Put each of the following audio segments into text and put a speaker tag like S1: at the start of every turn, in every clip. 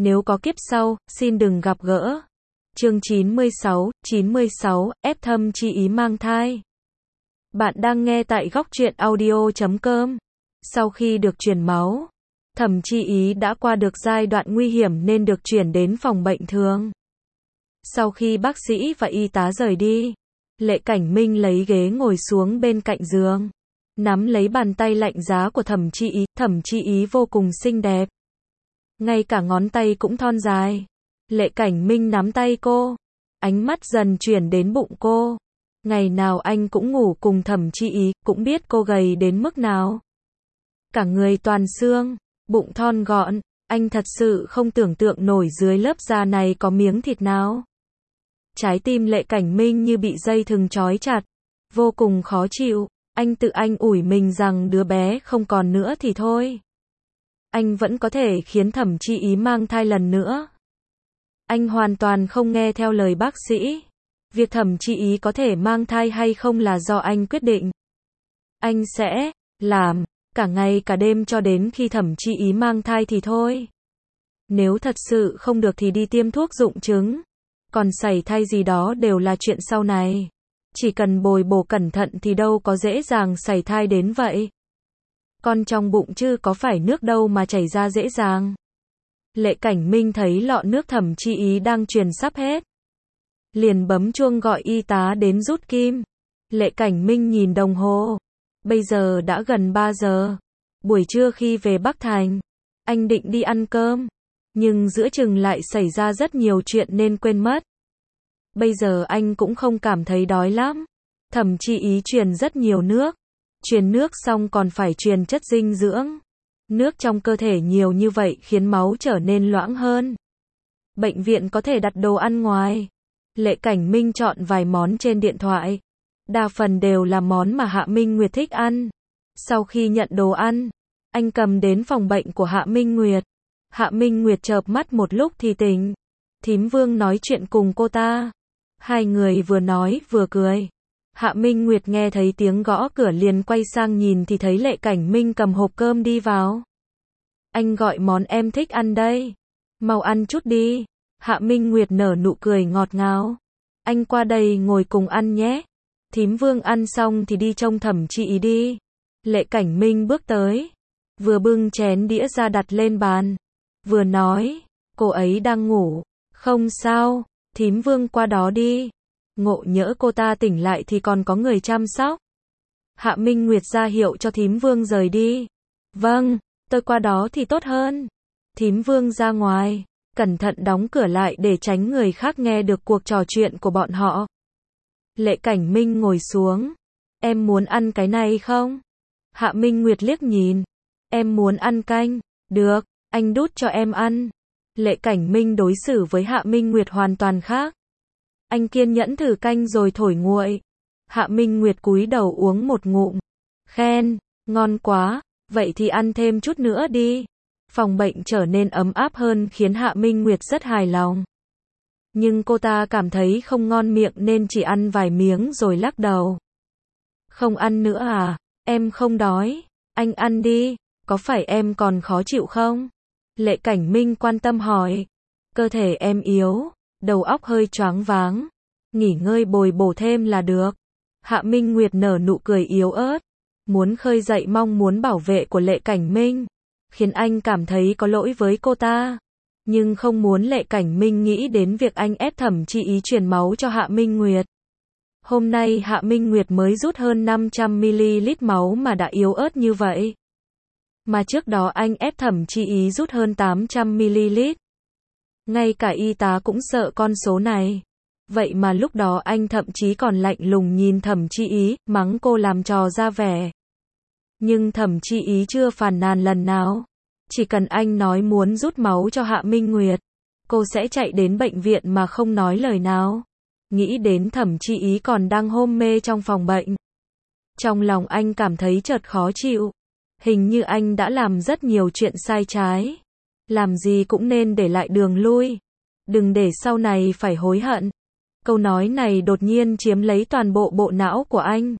S1: Nếu có kiếp sau, xin đừng gặp gỡ. Chương 96, ép Thẩm Chi Ý mang thai. Bạn đang nghe tại góc truyện audio.com. Sau khi được truyền máu, Thẩm Chi Ý đã qua được giai đoạn nguy hiểm nên được chuyển đến phòng bệnh thường. Sau khi bác sĩ và y tá rời đi, Lệ Cảnh Minh lấy ghế ngồi xuống bên cạnh giường, nắm lấy bàn tay lạnh giá của Thẩm Chi Ý vô cùng xinh đẹp. Ngay cả ngón tay cũng thon dài. Lệ Cảnh Minh nắm tay cô, ánh mắt dần chuyển đến bụng cô. Ngày nào anh cũng ngủ cùng Thẩm Chi Ý, cũng biết cô gầy đến mức nào. Cả người toàn xương, bụng thon gọn, anh thật sự không tưởng tượng nổi dưới lớp da này có miếng thịt nào. Trái tim Lệ Cảnh Minh như bị dây thừng trói chặt, vô cùng khó chịu. Anh tự anh ủi mình rằng đứa bé không còn nữa thì thôi, anh vẫn có thể khiến Thẩm Chi Ý mang thai lần nữa. Anh hoàn toàn không nghe theo lời bác sĩ. Việc Thẩm Chi Ý có thể mang thai hay không là do anh quyết định. Anh sẽ làm cả ngày cả đêm cho đến khi Thẩm Chi Ý mang thai thì thôi. Nếu thật sự không được thì đi tiêm thuốc dụng trứng. Còn sảy thai gì đó đều là chuyện sau này. Chỉ cần bồi bổ cẩn thận thì đâu có dễ dàng sảy thai đến vậy. Con trong bụng chứ có phải nước đâu mà chảy ra dễ dàng. Lệ Cảnh Minh thấy lọ nước Thẩm Chi Ý đang truyền sắp hết, liền bấm chuông gọi y tá đến rút kim. Lệ Cảnh Minh nhìn đồng hồ, bây giờ đã gần 3 giờ. Buổi trưa khi về Bắc Thành, anh định đi ăn cơm, nhưng giữa chừng lại xảy ra rất nhiều chuyện nên quên mất. Bây giờ anh cũng không cảm thấy đói lắm. Thẩm Chi Ý truyền rất nhiều nước. Truyền nước xong còn phải truyền chất dinh dưỡng. Nước trong cơ thể nhiều như vậy khiến máu trở nên loãng hơn. Bệnh viện có thể đặt đồ ăn ngoài. Lệ Cảnh Minh chọn vài món trên điện thoại. Đa phần đều là món mà Hạ Minh Nguyệt thích ăn. Sau khi nhận đồ ăn, anh cầm đến phòng bệnh của Hạ Minh Nguyệt. Hạ Minh Nguyệt chợp mắt một lúc thì tỉnh. Thím Vương nói chuyện cùng cô ta. Hai người vừa nói vừa cười. Hạ Minh Nguyệt nghe thấy tiếng gõ cửa liền quay sang nhìn thì thấy Lệ Cảnh Minh cầm hộp cơm đi vào. Anh gọi món em thích ăn đây. Mau ăn chút đi. Hạ Minh Nguyệt nở nụ cười ngọt ngào. Anh qua đây ngồi cùng ăn nhé. Thím Vương ăn xong thì đi trông Thẩm Chi Ý đi. Lệ Cảnh Minh bước tới, vừa bưng chén đĩa ra đặt lên bàn, vừa nói, cô ấy đang ngủ. Không sao, thím Vương qua đó đi. Ngộ nhỡ cô ta tỉnh lại thì còn có người chăm sóc. Hạ Minh Nguyệt ra hiệu cho thím Vương rời đi. Vâng, tôi qua đó thì tốt hơn. Thím Vương ra ngoài, cẩn thận đóng cửa lại để tránh người khác nghe được cuộc trò chuyện của bọn họ. Lệ Cảnh Minh ngồi xuống. Em muốn ăn cái này không? Hạ Minh Nguyệt liếc nhìn. Em muốn ăn canh. Được, anh đút cho em ăn. Lệ Cảnh Minh đối xử với Hạ Minh Nguyệt hoàn toàn khác. Anh kiên nhẫn thử canh rồi thổi nguội. Hạ Minh Nguyệt cúi đầu uống một ngụm. Khen, ngon quá, vậy thì ăn thêm chút nữa đi. Phòng bệnh trở nên ấm áp hơn khiến Hạ Minh Nguyệt rất hài lòng. Nhưng cô ta cảm thấy không ngon miệng nên chỉ ăn vài miếng rồi lắc đầu. Không ăn nữa à? Em không đói. Anh ăn đi, có phải em còn khó chịu không? Lệ Cảnh Minh quan tâm hỏi. Cơ thể em yếu, đầu óc hơi choáng váng. Nghỉ ngơi bồi bổ thêm là được. Hạ Minh Nguyệt nở nụ cười yếu ớt. Muốn khơi dậy mong muốn bảo vệ của Lệ Cảnh Minh, khiến anh cảm thấy có lỗi với cô ta. Nhưng không muốn Lệ Cảnh Minh nghĩ đến việc anh ép Thẩm Chi Ý truyền máu cho Hạ Minh Nguyệt. Hôm nay Hạ Minh Nguyệt mới rút hơn 500ml máu mà đã yếu ớt như vậy. Mà trước đó anh ép Thẩm Chi Ý rút hơn 800ml. Ngay cả y tá cũng sợ con số này. Vậy mà lúc đó anh thậm chí còn lạnh lùng nhìn Thẩm Chi Ý, mắng cô làm trò ra vẻ. Nhưng Thẩm Chi Ý chưa phàn nàn lần nào. Chỉ cần anh nói muốn rút máu cho Hạ Minh Nguyệt, cô sẽ chạy đến bệnh viện mà không nói lời nào. Nghĩ đến Thẩm Chi Ý còn đang hôn mê trong phòng bệnh, trong lòng anh cảm thấy chợt khó chịu. Hình như anh đã làm rất nhiều chuyện sai trái. Làm gì cũng nên để lại đường lui. Đừng để sau này phải hối hận. Câu nói này đột nhiên chiếm lấy toàn bộ bộ não của anh.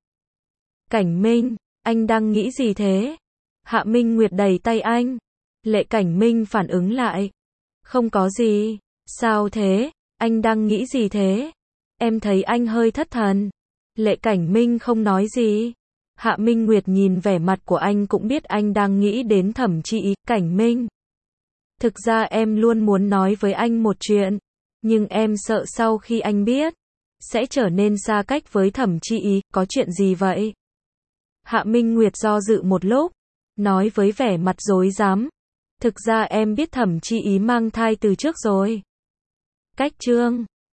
S1: Cảnh Minh, anh đang nghĩ gì thế? Hạ Minh Nguyệt đẩy tay anh. Lệ Cảnh Minh phản ứng lại. Không có gì. Sao thế? Anh đang nghĩ gì thế? Em thấy anh hơi thất thần. Lệ Cảnh Minh không nói gì. Hạ Minh Nguyệt nhìn vẻ mặt của anh cũng biết anh đang nghĩ đến Thẩm Chi Ý. Cảnh Minh, thực ra em luôn muốn nói với anh một chuyện, nhưng em sợ sau khi anh biết, sẽ trở nên xa cách với Thẩm Chi Ý. Có chuyện gì vậy? Hạ Minh Nguyệt do dự một lúc, nói với vẻ mặt rối rắm. Thực ra em biết Thẩm Chi Ý mang thai từ trước rồi. Cách Trương